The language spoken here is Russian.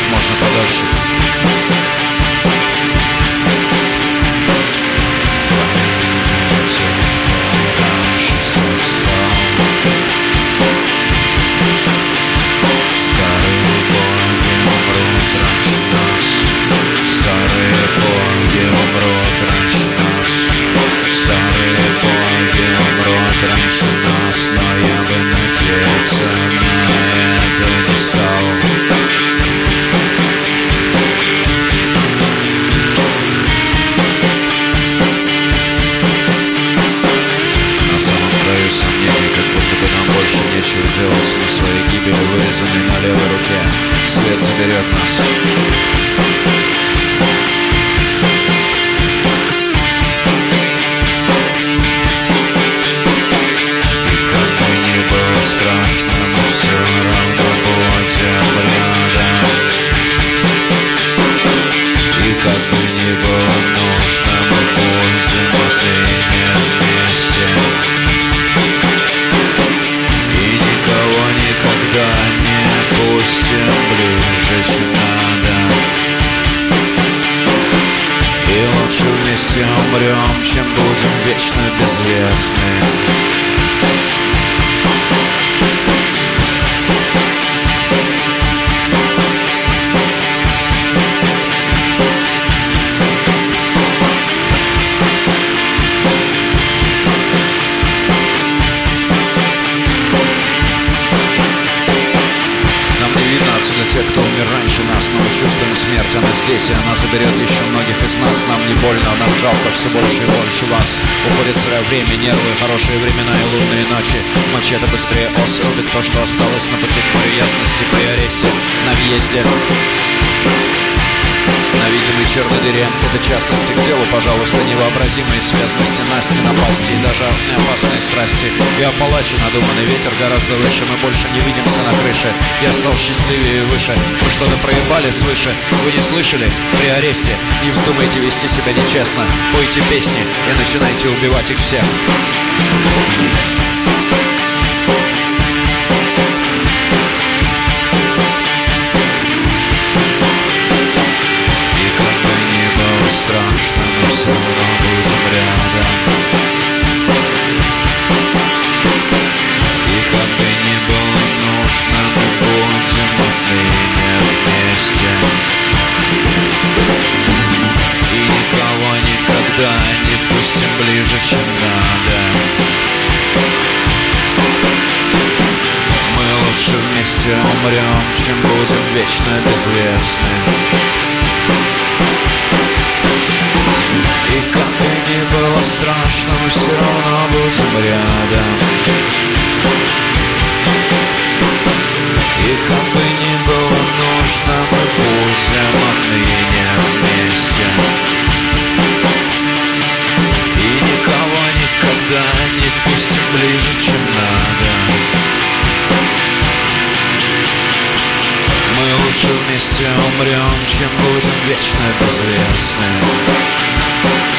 можно подальше. Нечего делать на своей гибели, вырезанной на левой руке. Свет заберет нас. И как бы ни было страшно, мы все равно будем рядом. И как бы ни было нужно, мы будем отныне вместе. Никогда не пустим ближе, чем надо. И лучше вместе умрем, чем будем вечно безвестны. Те, кто умер раньше нас, но мы чувствуем смерть, она здесь, и она заберет еще многих из нас. Нам не больно, нам жалко все больше и больше вас. Уходит зря время, нервы, хорошие времена и лунные ночи. Мачете быстрее ос рубит то, что осталось на пути к морю ясности при аресте на въезде. На видимой черной дыре это частности к делу, пожалуйста, невообразимые связности, Насти, напасти и даже опасные страсти. Я палач и надуманный ветер гораздо выше, мы больше не видимся на крыше. Я стал счастливее и выше, вы что-то проебали свыше. Вы не слышали? При аресте не вздумайте вести себя нечестно. Пойте песни и начинайте убивать их всех. Страшно, мы все равно будем рядом. И как бы ни было нужно, мы будем отныне вместе. И никого никогда не пустим ближе, чем надо. Мы лучше вместе умрем, чем будем вечно безвестны. И как бы ни было страшно, мы все равно будем рядом. И как бы ни было нужно, мы будем отныне вместе. И никого никогда не пустим ближе, чем надо. Мы лучше вместе умрем, чем будем вечно безвестны.